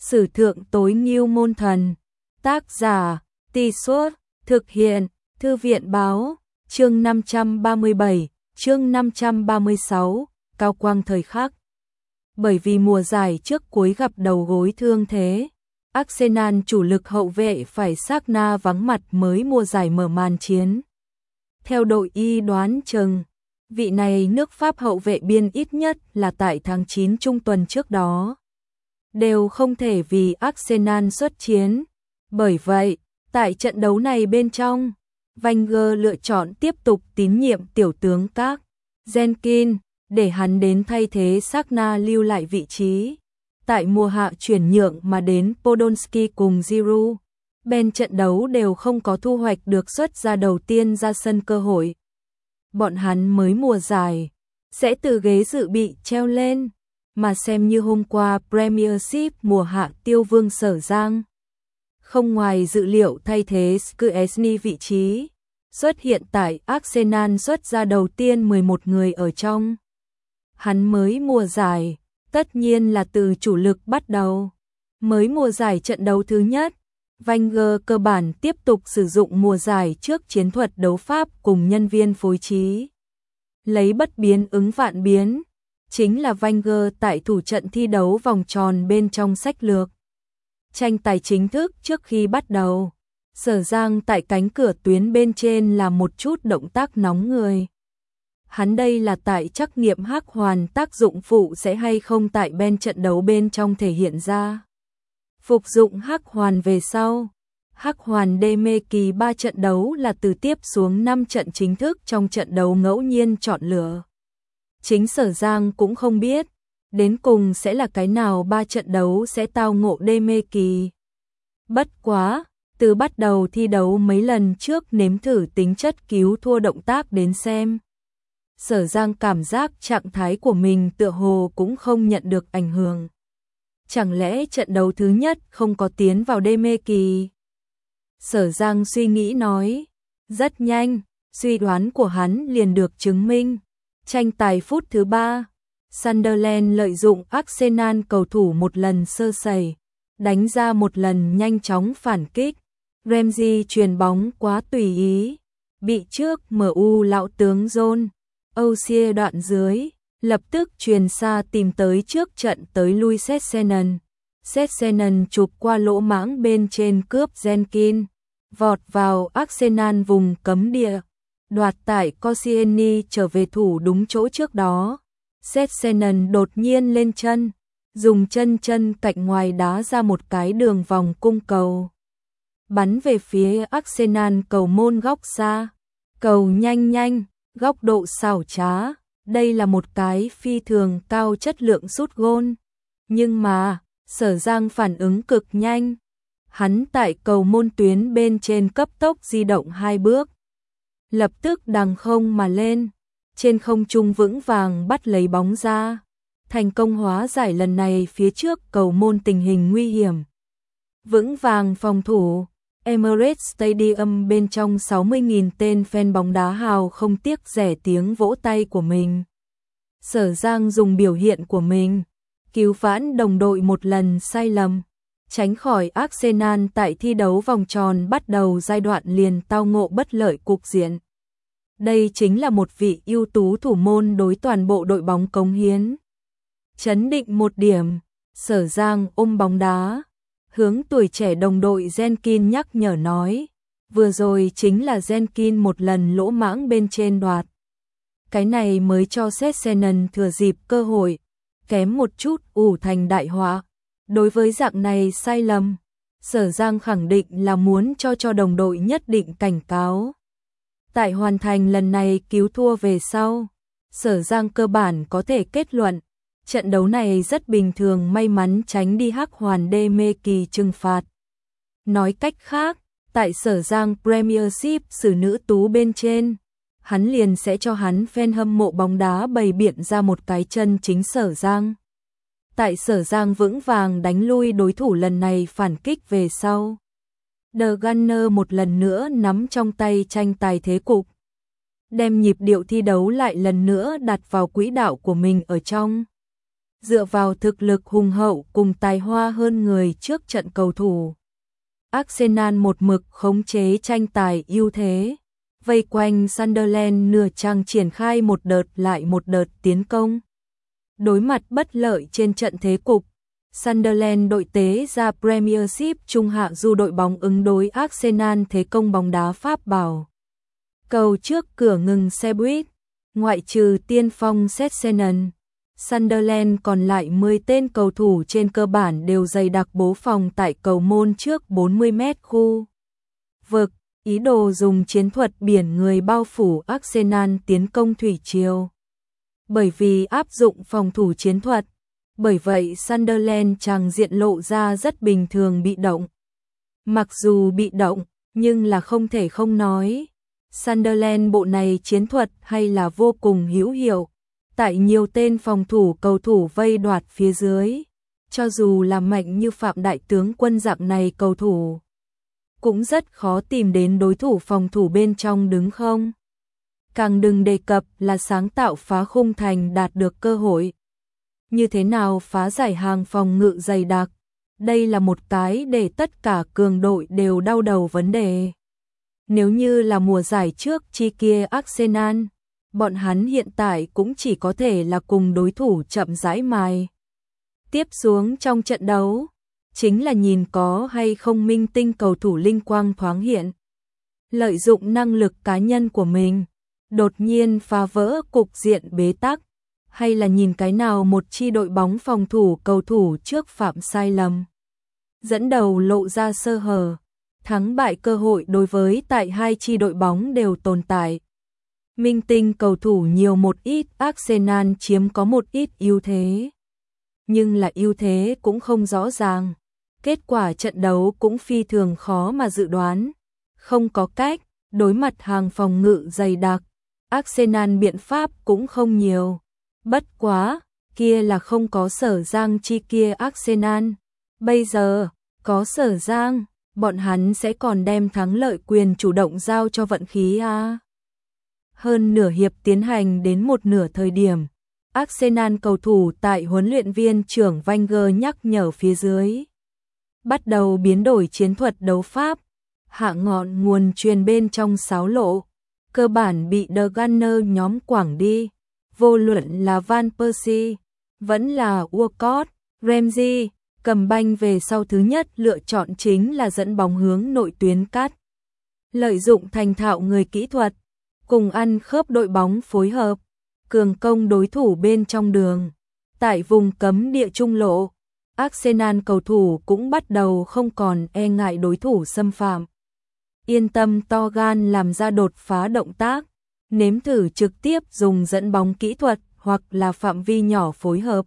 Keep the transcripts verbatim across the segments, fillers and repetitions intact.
Sử thượng tối ngưu môn thần. Tác giả, Tì Suốt, thực hiện, Thư viện báo, chương năm trăm ba mươi bảy, chương năm trăm ba mươi sáu, cao quang thời khắc. Bởi vì mùa giải trước cuối gặp đầu gối thương thế, Arsenal chủ lực hậu vệ phải Sagna vắng mặt mới mùa giải mở màn chiến. Theo đội y đoán chừng, vị này nước Pháp hậu vệ biên ít nhất là tại tháng chín trung tuần trước đó đều không thể vì Arsenal xuất chiến. Bởi vậy, tại trận đấu này bên trong, Wenger lựa chọn tiếp tục tín nhiệm tiểu tướng các Jenkins để hắn đến thay thế Sagna lưu lại vị trí. Tại mùa hạ chuyển nhượng mà đến Podolski cùng Giroud, bên trận đấu đều không có thu hoạch được xuất ra đầu tiên ra sân cơ hội. Bọn hắn mới mùa giải sẽ từ ghế dự bị treo lên, mà xem như hôm qua Premiership mùa hạ tiêu vương Sở Giang. Không ngoài dự liệu thay thế Szczesny vị trí, xuất hiện tại Arsenal xuất ra đầu tiên mười một người ở trong. Hắn mới mùa giải, tất nhiên là từ chủ lực bắt đầu. Mới mùa giải trận đấu thứ nhất, Wenger cơ bản tiếp tục sử dụng mùa giải trước chiến thuật đấu pháp cùng nhân viên phối trí. Lấy bất biến ứng vạn biến, chính là Wenger tại thủ trận thi đấu vòng tròn bên trong sách lược. Tranh tài chính thức trước khi bắt đầu, Sở Giang tại cánh cửa tuyến bên trên là một chút động tác nóng người. Hắn đây là tại trắc nghiệm hắc hoàn tác dụng phụ sẽ hay không tại bên trận đấu bên trong thể hiện ra. Phục dụng hắc hoàn về sau, hắc hoàn đê mê kỳ ba trận đấu là từ tiếp xuống năm trận chính thức trong trận đấu ngẫu nhiên chọn lựa. Chính Sở Giang cũng không biết, đến cùng sẽ là cái nào ba trận đấu sẽ tao ngộ đê mê kỳ. Bất quá, từ bắt đầu thi đấu mấy lần trước nếm thử tính chất cứu thua động tác đến xem. Sở Giang cảm giác trạng thái của mình tựa hồ cũng không nhận được ảnh hưởng. Chẳng lẽ trận đấu thứ nhất không có tiến vào đê mê kỳ? Sở Giang suy nghĩ nói. Rất nhanh, suy đoán của hắn liền được chứng minh. Tranh tài phút thứ ba, Sunderland lợi dụng Arsenal cầu thủ một lần sơ sẩy, đánh ra một lần nhanh chóng phản kích. Ramsey chuyền bóng quá tùy ý, bị trước em u lão tướng John O'Shea đoạn dưới, lập tức chuyền xa tìm tới trước trận tới lui Sessegnon. Sessegnon chụp qua lỗ mãng bên trên cướp Jenkins, vọt vào Arsenal vùng cấm địa, đoạt tại Koscielny trở về thủ đúng chỗ trước đó. Sessegnon đột nhiên lên chân, dùng chân chân cạnh ngoài đá ra một cái đường vòng cung cầu, bắn về phía Arsenal cầu môn góc xa. Cầu nhanh nhanh, góc độ xảo trá, đây là một cái phi thường cao chất lượng sút gôn. Nhưng mà, Sở Giang phản ứng cực nhanh. Hắn tại cầu môn tuyến bên trên cấp tốc di động hai bước, lập tức đằng không mà lên, trên không trung vững vàng bắt lấy bóng ra, thành công hóa giải lần này phía trước cầu môn tình hình nguy hiểm. Vững vàng phòng thủ, Emirates Stadium bên trong sáu mươi nghìn tên fan bóng đá hào không tiếc rẻ tiếng vỗ tay của mình. Sở Giang dùng biểu hiện của mình cứu vãn đồng đội một lần sai lầm, tránh khỏi Arsenal tại thi đấu vòng tròn bắt đầu giai đoạn liền tao ngộ bất lợi cục diện. Đây chính là một vị ưu tú thủ môn đối toàn bộ đội bóng cống hiến. Chấn định một điểm, Sở Giang ôm bóng đá, hướng tuổi trẻ đồng đội Jenkins nhắc nhở nói, vừa rồi chính là Jenkins một lần lỗ mãng bên trên đoạt. Cái này mới cho Sessegnon thừa dịp cơ hội, kém một chút ủ thành đại họa. Đối với dạng này sai lầm, Sở Giang khẳng định là muốn cho cho đồng đội nhất định cảnh cáo. Tại hoàn thành lần này cứu thua về sau, Sở Giang cơ bản có thể kết luận, trận đấu này rất bình thường may mắn tránh đi hắc hoàn đê mê kỳ trừng phạt. Nói cách khác, tại Sở Giang Premiership xử nữ tú bên trên, hắn liền sẽ cho hắn fan hâm mộ bóng đá bày biện ra một cái chân chính Sở Giang. Tại Sở Giang vững vàng đánh lui đối thủ lần này phản kích về sau, The Gunner một lần nữa nắm trong tay tranh tài thế cục, đem nhịp điệu thi đấu lại lần nữa đặt vào quỹ đạo của mình ở trong. dựa vào thực lực hùng hậu cùng tài hoa hơn người trước trận cầu thủ. Arsenal một mực khống chế tranh tài ưu thế, vây quanh Sunderland nửa chặng triển khai một đợt lại một đợt tiến công. Đối mặt bất lợi trên trận thế cục, Sunderland đội tế ra Premiership trung hạ du đội bóng ứng đối Arsenal thế công bóng đá Pháp bảo. Cầu trước cửa ngừng xe buýt, ngoại trừ tiên phong Sessegnon, Sunderland còn lại mười tên cầu thủ trên cơ bản đều dày đặc bố phòng tại cầu môn trước bốn mươi mét khu vực, ý đồ dùng chiến thuật biển người bao phủ Arsenal tiến công thủy triều. Bởi vì áp dụng phòng thủ chiến thuật, bởi vậy Sunderland tràng diện lộ ra rất bình thường bị động. Mặc dù bị động, nhưng là không thể không nói, Sunderland bộ này chiến thuật hay là vô cùng hữu hiệu. Tại nhiều tên phòng thủ cầu thủ vây đoạt phía dưới, cho dù là mạnh như Phạm Đại tướng quân dạng này cầu thủ, cũng rất khó tìm đến đối thủ phòng thủ bên trong đứng không. Càng đừng đề cập là sáng tạo phá khung thành đạt được cơ hội. Như thế nào phá giải hàng phòng ngự dày đặc, đây là một cái để tất cả cường đội đều đau đầu vấn đề. Nếu như là mùa giải trước chi kia Arsenal, bọn hắn hiện tại cũng chỉ có thể là cùng đối thủ chậm rãi mài. Tiếp xuống trong trận đấu, chính là nhìn có hay không minh tinh cầu thủ linh quang thoáng hiện. Lợi dụng năng lực cá nhân của mình, đột nhiên phá vỡ cục diện bế tắc, hay là nhìn cái nào một chi đội bóng phòng thủ cầu thủ trước phạm sai lầm. Dẫn đầu lộ ra sơ hở, thắng bại cơ hội đối với tại hai chi đội bóng đều tồn tại. Minh tinh cầu thủ nhiều một ít, Arsenal chiếm có một ít ưu thế. Nhưng là ưu thế cũng không rõ ràng. Kết quả trận đấu cũng phi thường khó mà dự đoán. Không có cách, đối mặt hàng phòng ngự dày đặc, Arsenal biện pháp cũng không nhiều. Bất quá, kia là không có Sở Giang chi kia Arsenal. Bây giờ, có Sở Giang, bọn hắn sẽ còn đem thắng lợi quyền chủ động giao cho vận khí à. Hơn nửa hiệp tiến hành đến một nửa thời điểm, Arsenal cầu thủ tại huấn luyện viên trưởng Wenger nhắc nhở phía dưới. Bắt đầu biến đổi chiến thuật đấu pháp, hạ ngọn nguồn truyền bên trong sáo lộ, cơ bản bị The Gunner nhóm quảng đi, vô luận là Van Persie, vẫn là Walcott, Ramsey, cầm banh về sau thứ nhất lựa chọn chính là dẫn bóng hướng nội tuyến cắt. Lợi dụng thành thạo người kỹ thuật, cùng ăn khớp đội bóng phối hợp, cường công đối thủ bên trong đường. Tại vùng cấm địa trung lộ, Arsenal cầu thủ cũng bắt đầu không còn e ngại đối thủ xâm phạm. Yên tâm to gan làm ra đột phá động tác, nếm thử trực tiếp dùng dẫn bóng kỹ thuật hoặc là phạm vi nhỏ phối hợp.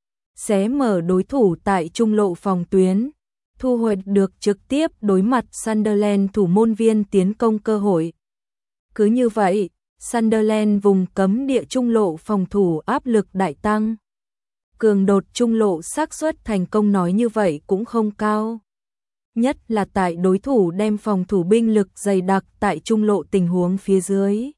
Xé mở đối thủ tại trung lộ phòng tuyến, thu hồi được trực tiếp đối mặt Sunderland thủ môn viên tiến công cơ hội. Cứ như vậy, Sunderland vùng cấm địa trung lộ phòng thủ áp lực đại tăng. Cường đột trung lộ xác suất thành công nói như vậy cũng không cao. Nhất là tại đối thủ đem phòng thủ binh lực dày đặc tại trung lộ tình huống phía dưới.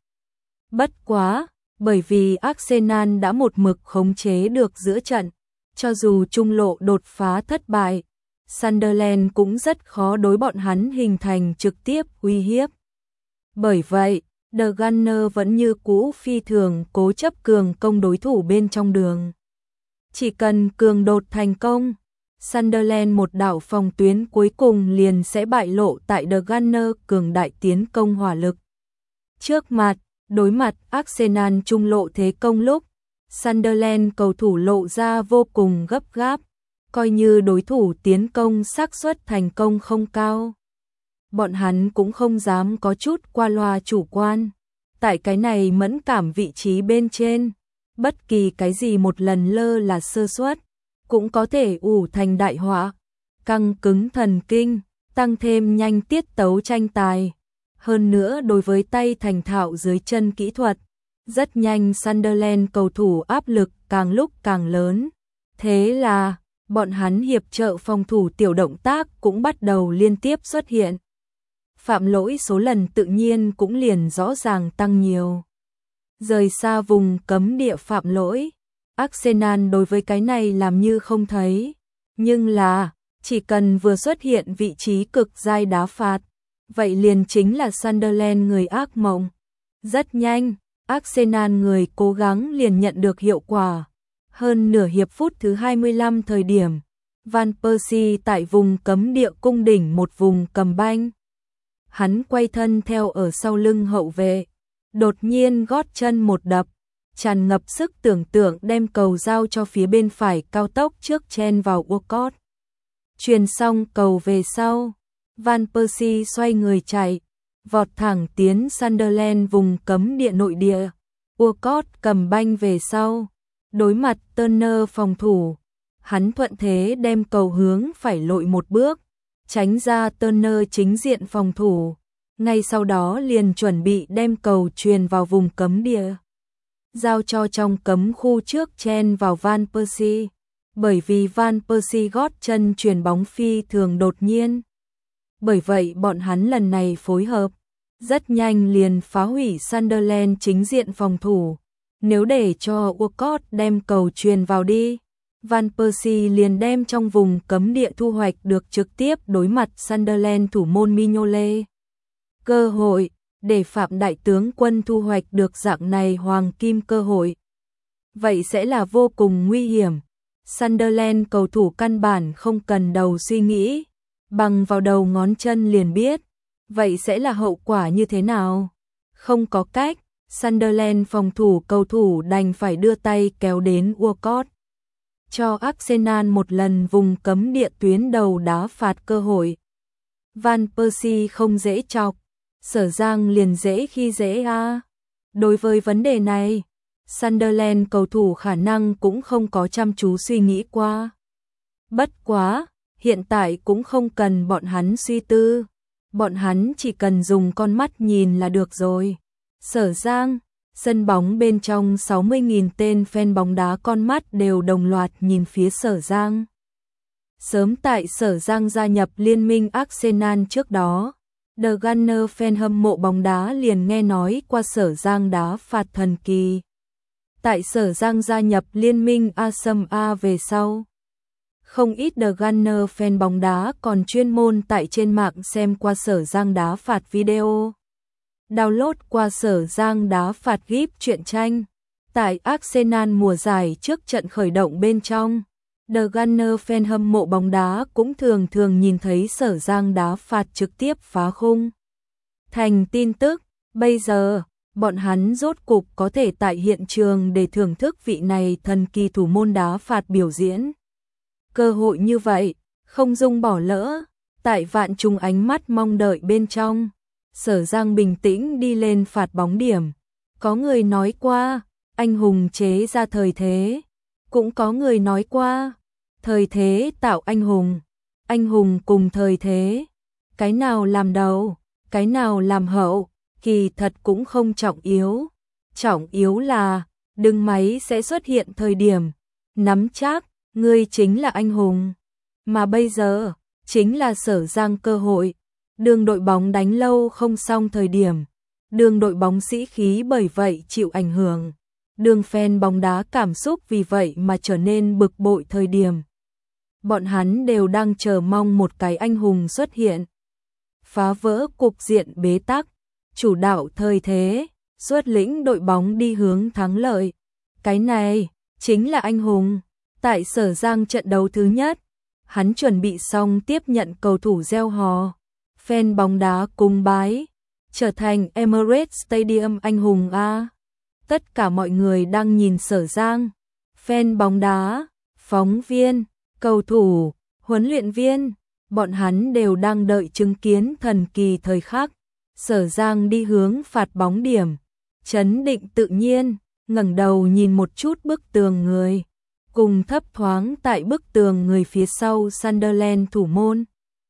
Bất quá, bởi vì Arsenal đã một mực khống chế được giữa trận, cho dù trung lộ đột phá thất bại, Sunderland cũng rất khó đối bọn hắn hình thành trực tiếp uy hiếp. Bởi vậy, The Gunner vẫn như cũ phi thường cố chấp cường công đối thủ bên trong đường. Chỉ cần cường đột thành công, Sunderland một đảo phòng tuyến cuối cùng liền sẽ bại lộ tại The Gunner cường đại tiến công hỏa lực. Trước mặt, đối mặt Arsenal trung lộ thế công lúc, Sunderland cầu thủ lộ ra vô cùng gấp gáp, coi như đối thủ tiến công xác suất thành công không cao. Bọn hắn cũng không dám có chút qua loa chủ quan. Tại cái này mẫn cảm vị trí bên trên, bất kỳ cái gì một lần lơ là sơ suất, cũng có thể ủ thành đại họa, căng cứng thần kinh, tăng thêm nhanh tiết tấu tranh tài. Hơn nữa đối với tay thành thạo dưới chân kỹ thuật, rất nhanh Sunderland cầu thủ áp lực càng lúc càng lớn. Thế là, bọn hắn hiệp trợ phòng thủ tiểu động tác cũng bắt đầu liên tiếp xuất hiện. Phạm lỗi số lần tự nhiên cũng liền rõ ràng tăng nhiều. Rời xa vùng cấm địa phạm lỗi, Arsenal đối với cái này làm như không thấy, nhưng là chỉ cần vừa xuất hiện vị trí cực giai đá phạt, vậy liền chính là Sunderland người ác mộng. Rất nhanh, Arsenal người cố gắng liền nhận được hiệu quả. Hơn nửa hiệp phút thứ hai mươi lăm thời điểm, Van Persie tại vùng cấm địa cung đỉnh một vùng cầm banh. Hắn quay thân theo ở sau lưng hậu vệ, đột nhiên gót chân một đập, tràn ngập sức tưởng tượng đem cầu giao cho phía bên phải cao tốc trước chen vào Walcott. Truyền xong cầu về sau, Van Persie xoay người chạy, vọt thẳng tiến Sunderland vùng cấm địa nội địa. Walcott cầm banh về sau, đối mặt Turner phòng thủ, hắn thuận thế đem cầu hướng phải lội một bước, tránh ra Turner chính diện phòng thủ, ngay sau đó liền chuẩn bị đem cầu truyền vào vùng cấm địa, giao cho trong cấm khu trước chen vào Van Persie, bởi vì Van Persie gót chân truyền bóng phi thường đột nhiên. Bởi vậy bọn hắn lần này phối hợp rất nhanh liền phá hủy Sunderland chính diện phòng thủ. Nếu để cho Walcott đem cầu truyền vào đi, Van Persie liền đem trong vùng cấm địa thu hoạch được trực tiếp đối mặt Sunderland thủ môn Mignolet. Cơ hội để Phạm đại tướng quân thu hoạch được dạng này hoàng kim cơ hội, vậy sẽ là vô cùng nguy hiểm. Sunderland cầu thủ căn bản không cần đầu suy nghĩ, bằng vào đầu ngón chân liền biết, vậy sẽ là hậu quả như thế nào. Không có cách, Sunderland phòng thủ cầu thủ đành phải đưa tay kéo đến Walcott, cho Arsenal một lần vùng cấm địa tuyến đầu đá phạt cơ hội. Van Persie không dễ chọc, Sở Giang liền dễ khi dễ a. À. Đối với vấn đề này, Sunderland cầu thủ khả năng cũng không có chăm chú suy nghĩ qua. Bất quá, hiện tại cũng không cần bọn hắn suy tư, bọn hắn chỉ cần dùng con mắt nhìn là được rồi. Sở Giang, sân bóng bên trong sáu mươi nghìn tên fan bóng đá con mắt đều đồng loạt nhìn phía Sở Giang. Sớm tại Sở Giang gia nhập liên minh Arsenal trước đó, The Gunner fan hâm mộ bóng đá liền nghe nói qua Sở Giang đá phạt thần kỳ. Tại Sở Giang gia nhập liên minh Arsenal về sau, không ít The Gunner fan bóng đá còn chuyên môn tại trên mạng xem qua Sở Giang đá phạt video, download qua Sở Giang đá phạt gif truyện tranh. Tại Arsenal mùa giải trước trận khởi động bên trong, The Gunner fan hâm mộ bóng đá cũng thường thường nhìn thấy Sở Giang đá phạt trực tiếp phá khung. Thành tin tức, bây giờ, bọn hắn rốt cục có thể tại hiện trường để thưởng thức vị này thần kỳ thủ môn đá phạt biểu diễn. Cơ hội như vậy, không dung bỏ lỡ. Tại vạn chúng ánh mắt mong đợi bên trong, Sở Giang bình tĩnh đi lên phạt bóng điểm. Có người nói qua, anh hùng chế ra thời thế. Cũng có người nói qua, thời thế tạo anh hùng. Anh hùng cùng thời thế. Cái nào làm đầu, cái nào làm hậu, kỳ thật cũng không trọng yếu. Trọng yếu là, đừng máy sẽ xuất hiện thời điểm. Nắm chắc, ngươi chính là anh hùng. Mà bây giờ, chính là Sở Giang cơ hội. Đường đội bóng đánh lâu không xong thời điểm. Đường đội bóng sĩ khí bởi vậy chịu ảnh hưởng. Đường fan bóng đá cảm xúc vì vậy mà trở nên bực bội thời điểm. Bọn hắn đều đang chờ mong một cái anh hùng xuất hiện. Phá vỡ cục diện bế tắc, chủ đạo thời thế, xuất lĩnh đội bóng đi hướng thắng lợi. Cái này, chính là anh hùng. Tại Sở Giang trận đấu thứ nhất, hắn chuẩn bị xong tiếp nhận cầu thủ reo hò. Fan bóng đá cung bái, trở thành Emirates Stadium anh hùng A. Tất cả mọi người đang nhìn Sở Giang. Fan bóng đá, phóng viên, cầu thủ, huấn luyện viên, bọn hắn đều đang đợi chứng kiến thần kỳ thời khắc. Sở Giang đi hướng phạt bóng điểm, trấn định tự nhiên, ngẩng đầu nhìn một chút bức tường người, cùng thấp thoáng tại bức tường người phía sau Sunderland thủ môn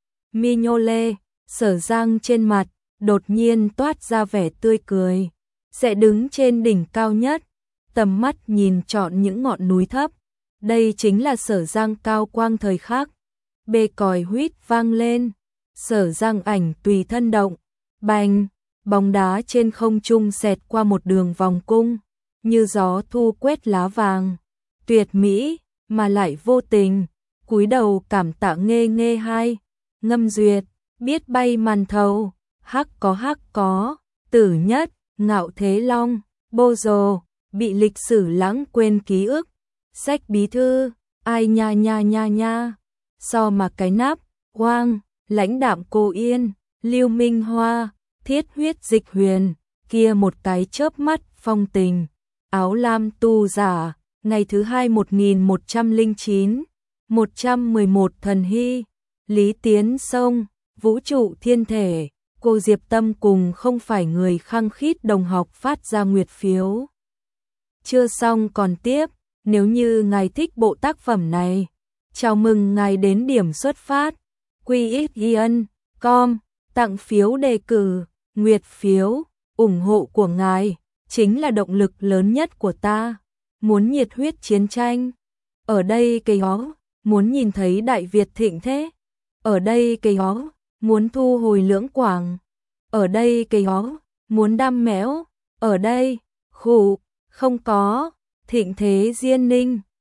Mignolet. Sở Giang trên mặt đột nhiên toát ra vẻ tươi cười, sẽ đứng trên đỉnh cao nhất, tầm mắt nhìn trọn những ngọn núi thấp. Đây chính là Sở Giang cao quang thời khắc. Bê còi huýt vang lên, Sở Giang ảnh tùy thân động, bành, bóng đá trên không trung xẹt qua một đường vòng cung, như gió thu quét lá vàng. tuyệt mỹ, mà lại vô tình, cúi đầu cảm tạ Nghê Nghê hai, Ngâm Duyệt, biết bay màn thầu, hắc có hắc có, Tử Nhất, Ngạo Thế Long, Bô Dồ, bị lịch sử lãng quên ký ức, sách bí thư, ai nha nha nha nha, so mà cái nắp, Oang, lãnh đạm Cô Yên, Lưu Minh Hoa, thiết huyết dịch huyền, kia một cái chớp mắt phong tình, áo lam tu giả, ngày thứ hai một nghìn một trăm lẻ chín, một trăm mười một thần hy, Lý Tiến Sông, vũ trụ thiên thể, cô Diệp Tâm cùng không phải người khăng khít đồng học phát ra nguyệt phiếu. Chưa xong còn tiếp, nếu như ngài thích bộ tác phẩm này, chào mừng ngài đến điểm xuất phát, quy ích yên, com, tặng phiếu đề cử, nguyệt phiếu, ủng hộ của ngài, chính là động lực lớn nhất của ta, muốn nhiệt huyết chiến tranh. Ở đây cây ó, muốn nhìn thấy Đại Việt thịnh thế. Ở đây cây ó, muốn thu hồi Lưỡng Quảng. Ở đây cây ó, muốn đam mẽo. Ở đây, khủ, không có, thịnh thế Diên Ninh.